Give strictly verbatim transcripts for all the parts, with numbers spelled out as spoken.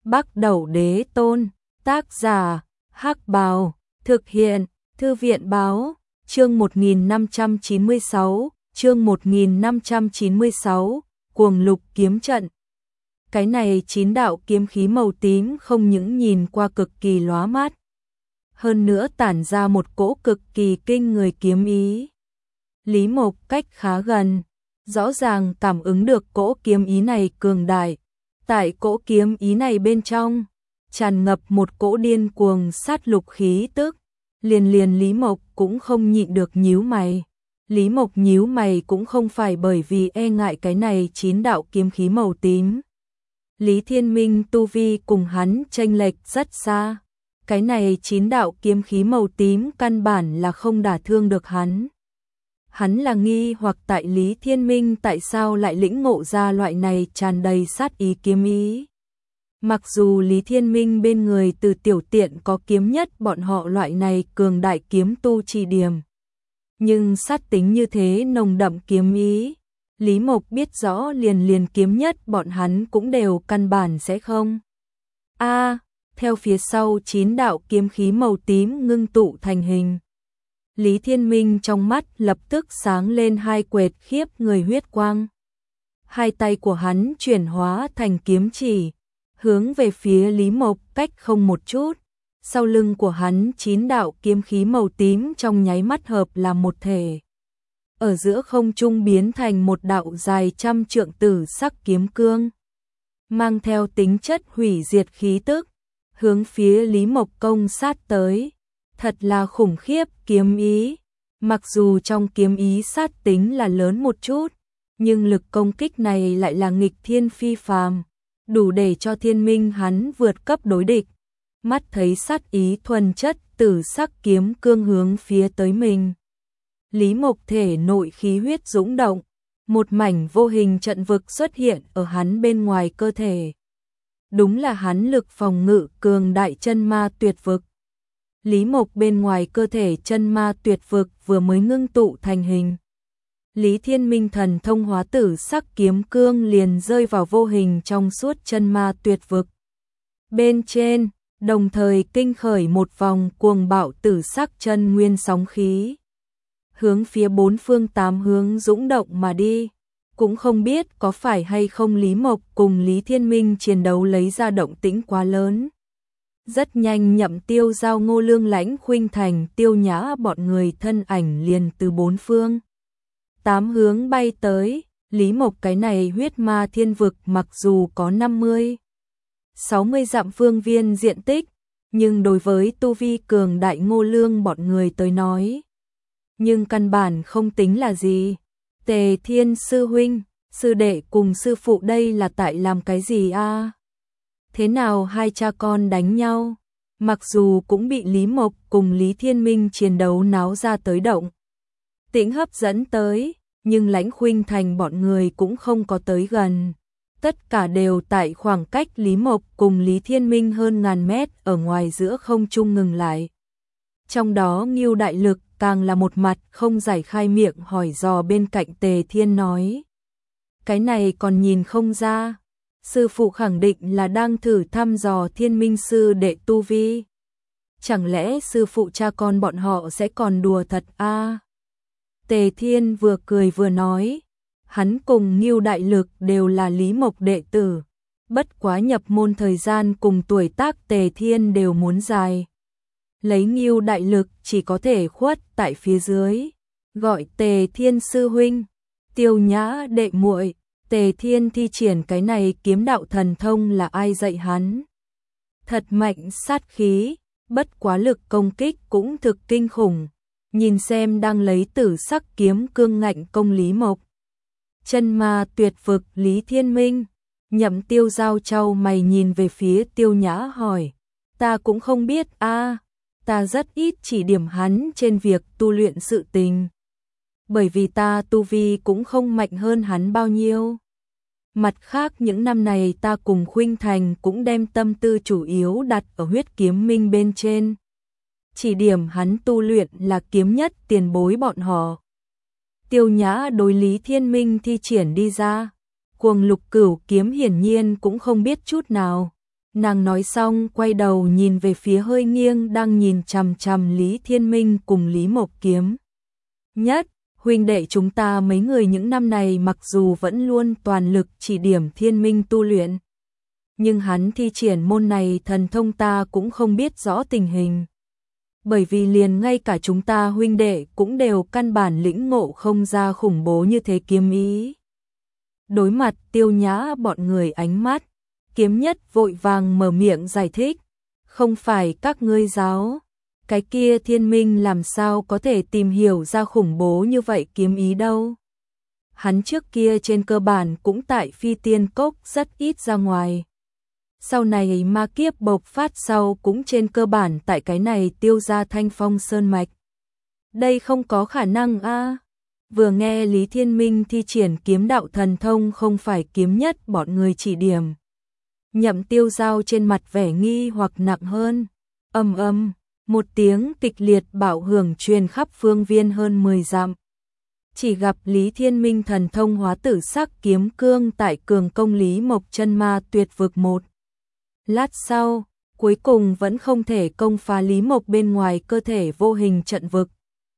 Bắc Đẩu Đế Tôn, tác giả, Hắc Bào, thực hiện, Thư viện Báo, chương một nghìn năm trăm chín mươi sáu, chương một nghìn năm trăm chín mươi sáu, Cuồng Lục Kiếm Trận. Cái này chín đạo kiếm khí màu tím không những nhìn qua cực kỳ lóa mắt, hơn nữa tản ra một cỗ cực kỳ kinh người kiếm ý. Lý Mộc cách khá gần, rõ ràng cảm ứng được cỗ kiếm ý này cường đại. Tại cỗ kiếm ý này bên trong, tràn ngập một cỗ điên cuồng sát lục khí tức. Liền liền Lý Mộc cũng không nhịn được nhíu mày. Lý Mộc nhíu mày cũng không phải bởi vì e ngại cái này chín đạo kiếm khí màu tím. Lý Thiên Minh tu vi cùng hắn chênh lệch rất xa. Cái này chín đạo kiếm khí màu tím căn bản là không đả thương được hắn. Hắn là nghi hoặc tại Lý Thiên Minh tại sao lại lĩnh ngộ ra loại này tràn đầy sát ý kiếm ý. Mặc dù Lý Thiên Minh bên người từ tiểu tiện có kiếm nhất bọn họ loại này cường đại kiếm tu chỉ điểm. Nhưng sát tính như thế nồng đậm kiếm ý, Lý Mộc biết rõ liền liền kiếm nhất bọn hắn cũng đều căn bản sẽ không. A, à, theo phía sau chín đạo kiếm khí màu tím ngưng tụ thành hình. Lý Thiên Minh trong mắt lập tức sáng lên hai quệt khiếp người huyết quang. Hai tay của hắn chuyển hóa thành kiếm chỉ, hướng về phía Lý Mộc cách không một chút. Sau lưng của hắn chín đạo kiếm khí màu tím trong nháy mắt hợp làm một thể. Ở giữa không trung biến thành một đạo dài trăm trượng tử sắc kiếm cương, mang theo tính chất hủy diệt khí tức, hướng phía Lý Mộc công sát tới. Thật là khủng khiếp kiếm ý. Mặc dù trong kiếm ý sát tính là lớn một chút, nhưng lực công kích này lại là nghịch thiên phi phàm, đủ để cho Thiên Minh hắn vượt cấp đối địch. Mắt thấy sát ý thuần chất tử sắc kiếm cương hướng phía tới mình, Lý Mộc thể nội khí huyết dũng động, một mảnh vô hình trận vực xuất hiện ở hắn bên ngoài cơ thể. Đúng là hắn lực phòng ngự cường đại chân ma tuyệt vực. Lý Mộc bên ngoài cơ thể chân ma tuyệt vực vừa mới ngưng tụ thành hình. Lý Thiên Minh thần thông hóa tử sắc kiếm cương liền rơi vào vô hình trong suốt chân ma tuyệt vực. Bên trên, đồng thời kinh khởi một vòng cuồng bạo tử sắc chân nguyên sóng khí, hướng phía bốn phương tám hướng dũng động mà đi. Cũng không biết có phải hay không Lý Mộc cùng Lý Thiên Minh chiến đấu lấy ra động tĩnh quá lớn. Rất nhanh Nhậm Tiêu Giao, Ngô Lương, Lãnh Khuynh Thành, Tiêu Nhã bọn người thân ảnh liền từ bốn phương tám hướng bay tới. Lý Mộc cái này huyết ma thiên vực mặc dù có năm mươi, sáu mươi dặm phương viên diện tích, nhưng đối với tu vi cường đại Ngô Lương bọn người tới nói, nhưng căn bản không tính là gì. Tề Thiên sư huynh, sư đệ cùng sư phụ đây là tại làm cái gì a? À? Thế nào hai cha con đánh nhau? Mặc dù cũng bị Lý Mộc cùng Lý Thiên Minh chiến đấu náo ra tới động tĩnh hấp dẫn tới, nhưng Lãnh Khuynh Thành bọn người cũng không có tới gần. Tất cả đều tại khoảng cách Lý Mộc cùng Lý Thiên Minh hơn ngàn mét ở ngoài giữa không trung ngừng lại. Trong đó Ngưu Đại Lực càng là một mặt không giải khai miệng hỏi dò bên cạnh Tề Thiên nói. Cái này còn nhìn không ra. Sư phụ khẳng định là đang thử thăm dò Thiên Minh sư đệ tu vi. Chẳng lẽ sư phụ cha con bọn họ sẽ còn đùa thật a? À? Tề Thiên vừa cười vừa nói, hắn cùng Ngưu Đại Lực đều là Lý Mộc đệ tử, bất quá nhập môn thời gian cùng tuổi tác Tề Thiên đều muốn dài. Lấy Ngưu Đại Lực chỉ có thể khuất tại phía dưới, gọi Tề Thiên sư huynh, Tiêu Nhã đệ muội. Tề Thiên thi triển cái này kiếm đạo thần thông là ai dạy hắn? Thật mạnh sát khí, bất quá lực công kích cũng thực kinh khủng. Nhìn xem đang lấy tử sắc kiếm cương ngạnh công Lý Mộc. Chân ma tuyệt vực Lý Thiên Minh. Nhậm Tiêu Giao trao mày nhìn về phía Tiêu Nhã hỏi. Ta cũng không biết a, à, ta rất ít chỉ điểm hắn trên việc tu luyện sự tình. Bởi vì ta tu vi cũng không mạnh hơn hắn bao nhiêu. Mặt khác những năm này ta cùng Khuynh Thành cũng đem tâm tư chủ yếu đặt ở huyết kiếm minh bên trên. Chỉ điểm hắn tu luyện là kiếm nhất tiền bối bọn họ. Tiêu Nhã đối Lý Thiên Minh thi triển đi ra. Cuồng Lục Cửu kiếm hiển nhiên cũng không biết chút nào. Nàng nói xong quay đầu nhìn về phía hơi nghiêng đang nhìn chằm chằm Lý Thiên Minh cùng Lý Mộc Kiếm. Nhất, huynh đệ chúng ta mấy người những năm này mặc dù vẫn luôn toàn lực chỉ điểm Thiên Minh tu luyện, nhưng hắn thi triển môn này thần thông ta cũng không biết rõ tình hình. Bởi vì liền ngay cả chúng ta huynh đệ cũng đều căn bản lĩnh ngộ không ra khủng bố như thế kiếm ý. Đối mặt Tiêu Nhã bọn người ánh mắt, Kiếm Nhất vội vàng mở miệng giải thích, không phải các ngươi giáo, cái kia Thiên Minh làm sao có thể tìm hiểu ra khủng bố như vậy kiếm ý đâu. Hắn trước kia trên cơ bản cũng tại Phi Tiên Cốc rất ít ra ngoài. Sau này ma kiếp bộc phát sau cũng trên cơ bản tại cái này Tiêu gia Thanh Phong Sơn Mạch. Đây không có khả năng a. À. Vừa nghe Lý Thiên Minh thi triển kiếm đạo thần thông không phải Kiếm Nhất bọn người chỉ điểm. Nhậm Tiêu Giao trên mặt vẻ nghi hoặc nặng hơn. Ầm ầm, một tiếng kịch liệt bạo hưởng truyền khắp phương viên hơn mười dặm. Chỉ gặp Lý Thiên Minh thần thông hóa tử sắc kiếm cương tại cường công Lý Mộc chân ma tuyệt vực một. Lát sau, cuối cùng vẫn không thể công phá Lý Mộc bên ngoài cơ thể vô hình trận vực.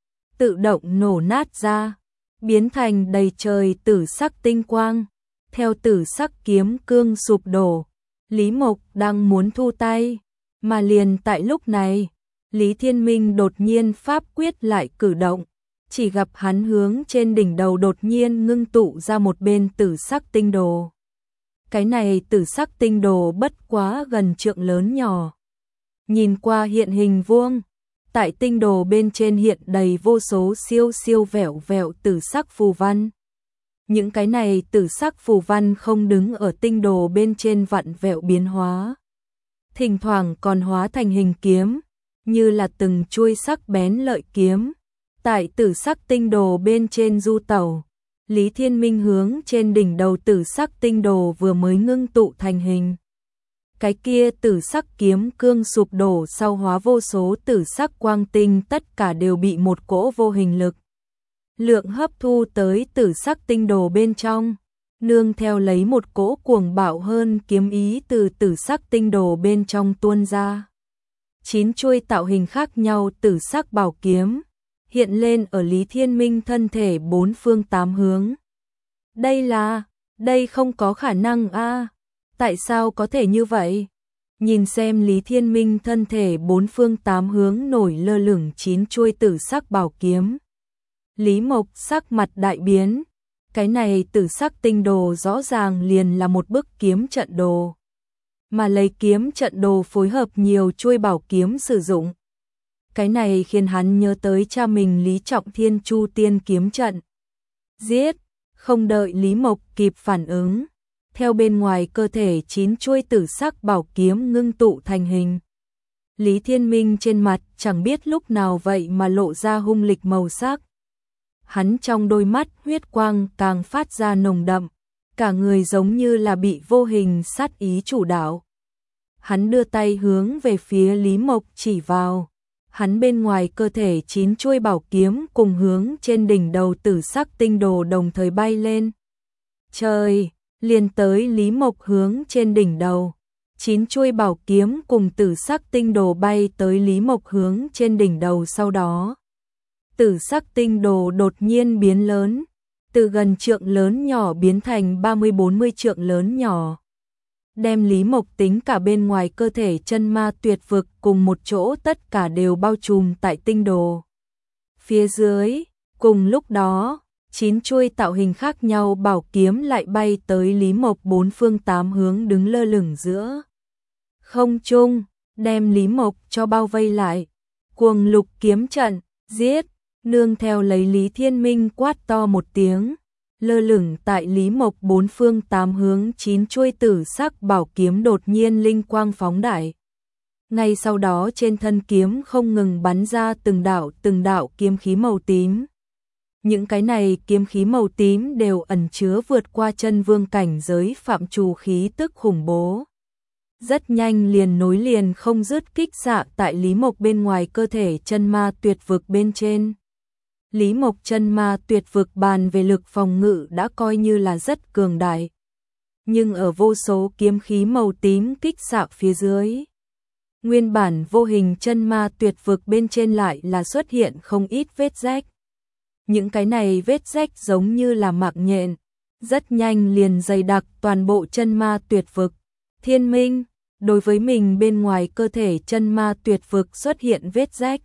Tự động nổ nát ra, biến thành đầy trời tử sắc tinh quang. Theo tử sắc kiếm cương sụp đổ, Lý Mộc đang muốn thu tay, mà liền tại lúc này, Lý Thiên Minh đột nhiên pháp quyết lại cử động, chỉ gặp hắn hướng trên đỉnh đầu đột nhiên ngưng tụ ra một bên tử sắc tinh đồ. Cái này tử sắc tinh đồ bất quá gần trượng lớn nhỏ. Nhìn qua hiện hình vuông, tại tinh đồ bên trên hiện đầy vô số siêu siêu vẹo vẹo tử sắc phù văn. Những cái này tử sắc phù văn không đứng ở tinh đồ bên trên vặn vẹo biến hóa. Thỉnh thoảng còn hóa thành hình kiếm, như là từng chuôi sắc bén lợi kiếm. Tại tử sắc tinh đồ bên trên du tẩu, Lý Thiên Minh hướng trên đỉnh đầu tử sắc tinh đồ vừa mới ngưng tụ thành hình. Cái kia tử sắc kiếm cương sụp đổ sau hóa vô số tử sắc quang tinh tất cả đều bị một cỗ vô hình lực lượng hấp thu tới tử sắc tinh đồ bên trong, nương theo lấy một cỗ cuồng bạo hơn kiếm ý từ tử sắc tinh đồ bên trong tuôn ra. Chín chuôi tạo hình khác nhau tử sắc bảo kiếm hiện lên ở Lý Thiên Minh thân thể bốn phương tám hướng. Đây là, đây không có khả năng a. À. Tại sao có thể như vậy? Nhìn xem Lý Thiên Minh thân thể bốn phương tám hướng nổi lơ lửng chín chuôi tử sắc bảo kiếm. Lý Mộc sắc mặt đại biến, cái này tử sắc tinh đồ rõ ràng liền là một bức kiếm trận đồ, mà lấy kiếm trận đồ phối hợp nhiều chuôi bảo kiếm sử dụng. Cái này khiến hắn nhớ tới cha mình Lý Trọng Thiên Chu Tiên kiếm trận. Giết, không đợi Lý Mộc kịp phản ứng, theo bên ngoài cơ thể chín chuôi tử sắc bảo kiếm ngưng tụ thành hình. Lý Thiên Minh trên mặt chẳng biết lúc nào vậy mà lộ ra hung lịch màu sắc. Hắn trong đôi mắt huyết quang càng phát ra nồng đậm, cả người giống như là bị vô hình sát ý chủ đạo. Hắn đưa tay hướng về phía Lý Mộc chỉ vào. Hắn bên ngoài cơ thể chín chuôi bảo kiếm cùng hướng trên đỉnh đầu tử sắc tinh đồ đồng thời bay lên. Trời, liền tới Lý Mộc hướng trên đỉnh đầu. Chín chuôi bảo kiếm cùng tử sắc tinh đồ bay tới Lý Mộc hướng trên đỉnh đầu sau đó. Tử sắc tinh đồ đột nhiên biến lớn, từ gần trượng lớn nhỏ biến thành ba mươi bốn mươi trượng lớn nhỏ. Đem Lý Mộc tính cả bên ngoài cơ thể chân ma tuyệt vực cùng một chỗ tất cả đều bao trùm tại tinh đồ. Phía dưới, cùng lúc đó, chín chuôi tạo hình khác nhau bảo kiếm lại bay tới Lý Mộc bốn phương tám hướng đứng lơ lửng giữa không trung, đem Lý Mộc cho bao vây lại. Cuồng lục kiếm trận, giết, nương theo lấy Lý Thiên Minh quát to một tiếng. Lơ lửng tại Lý Mộc bốn phương tám hướng chín chuôi tử sắc bảo kiếm đột nhiên linh quang phóng đại. Ngay sau đó trên thân kiếm không ngừng bắn ra từng đạo từng đạo kiếm khí màu tím. Những cái này kiếm khí màu tím đều ẩn chứa vượt qua chân vương cảnh giới phạm trù khí tức khủng bố. Rất nhanh liền nối liền không dứt kích xạ tại Lý Mộc bên ngoài cơ thể chân ma tuyệt vực bên trên. Lý Mộc chân ma tuyệt vực bàn về lực phòng ngự đã coi như là rất cường đại. nhưng ở vô số kiếm khí màu tím kích xạ phía dưới, nguyên bản vô hình chân ma tuyệt vực bên trên lại là xuất hiện không ít vết rách. Những cái này vết rách giống như là mạng nhện, rất nhanh liền dày đặc toàn bộ chân ma tuyệt vực. Thiên Minh, đối với mình bên ngoài cơ thể chân ma tuyệt vực xuất hiện vết rách,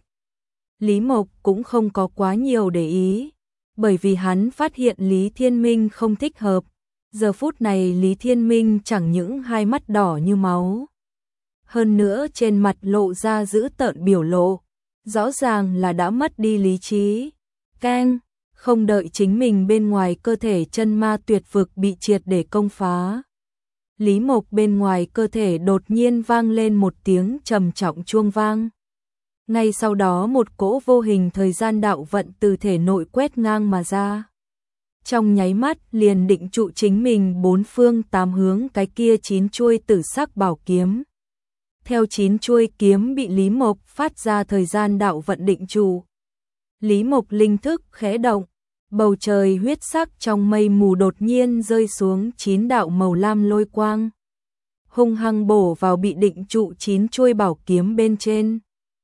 Lý Mộc cũng không có quá nhiều để ý, bởi vì hắn phát hiện Lý Thiên Minh không thích hợp. Giờ phút này Lý Thiên Minh chẳng những hai mắt đỏ như máu, hơn nữa trên mặt lộ ra dữ tợn biểu lộ, rõ ràng là đã mất đi lý trí. Keng, không đợi chính mình bên ngoài cơ thể chân ma tuyệt vực bị triệt để công phá, Lý Mộc bên ngoài cơ thể đột nhiên vang lên một tiếng trầm trọng chuông vang. Ngay sau đó một cỗ vô hình thời gian đạo vận từ thể nội quét ngang mà ra. Trong nháy mắt liền định trụ chính mình bốn phương tám hướng cái kia chín chuôi tử sắc bảo kiếm. Theo chín chuôi kiếm bị Lý Mộc phát ra thời gian đạo vận định trụ, Lý Mộc linh thức khẽ động, bầu trời huyết sắc trong mây mù đột nhiên rơi xuống chín đạo màu lam lôi quang, hung hăng bổ vào bị định trụ chín chuôi bảo kiếm bên trên,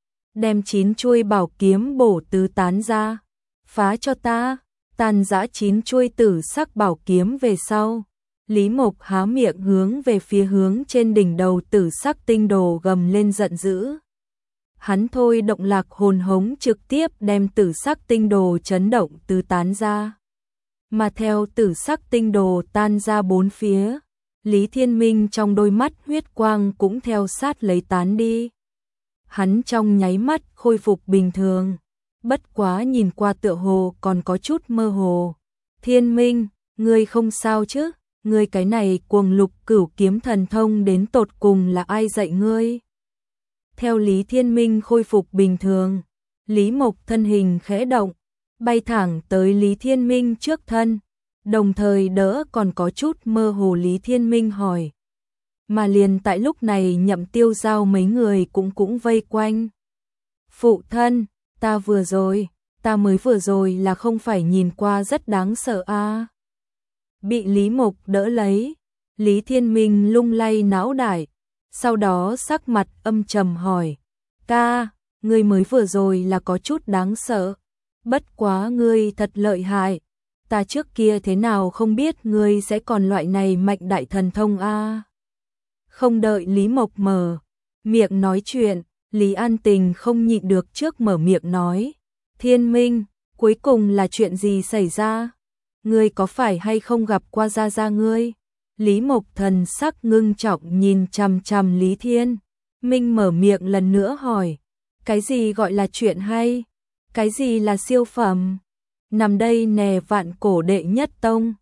đem chín chuôi bảo kiếm bổ tứ tán ra. Phá cho ta! Tàn giã chín chuôi tử sắc bảo kiếm về sau, Lý Mộc há miệng hướng về phía hướng trên đỉnh đầu tử sắc tinh đồ gầm lên giận dữ. Hắn thôi động lạc hồn hống trực tiếp đem tử sắc tinh đồ chấn động tứ tán ra. Mà theo tử sắc tinh đồ tan ra bốn phía, Lý Thiên Minh trong đôi mắt huyết quang cũng theo sát lấy tán đi. Hắn trong nháy mắt khôi phục bình thường, bất quá nhìn qua tựa hồ còn có chút mơ hồ. Thiên Minh, ngươi không sao chứ? Ngươi cái này cuồng lục cửu kiếm thần thông đến tột cùng là ai dạy ngươi? Theo Lý Thiên Minh khôi phục bình thường, Lý Mộc thân hình khẽ động, bay thẳng tới Lý Thiên Minh trước thân, đồng thời đỡ còn có chút mơ hồ Lý Thiên Minh hỏi. Mà liền tại lúc này Nhậm Tiêu Giao mấy người cũng cũng vây quanh. Phụ thân, ta vừa rồi, ta mới vừa rồi là không phải nhìn qua rất đáng sợ a à? Bị Lý Mộc đỡ lấy, Lý Thiên Minh lung lay não đại, sau đó sắc mặt âm trầm hỏi, ca, ngươi mới vừa rồi là có chút đáng sợ, bất quá ngươi thật lợi hại, ta trước kia thế nào không biết ngươi sẽ còn loại này mạnh đại thần thông a à? Không đợi Lý Mộc mở miệng nói chuyện, Lý An Tình không nhịn được trước mở miệng nói, Thiên Minh, cuối cùng là chuyện gì xảy ra? Ngươi có phải hay không gặp qua gia gia ngươi? Lý Mộc thần sắc ngưng trọng nhìn chằm chằm Lý Thiên Minh mở miệng lần nữa hỏi, cái gì gọi là chuyện hay? Cái gì là siêu phẩm? Nằm đây nè vạn cổ đệ nhất tông,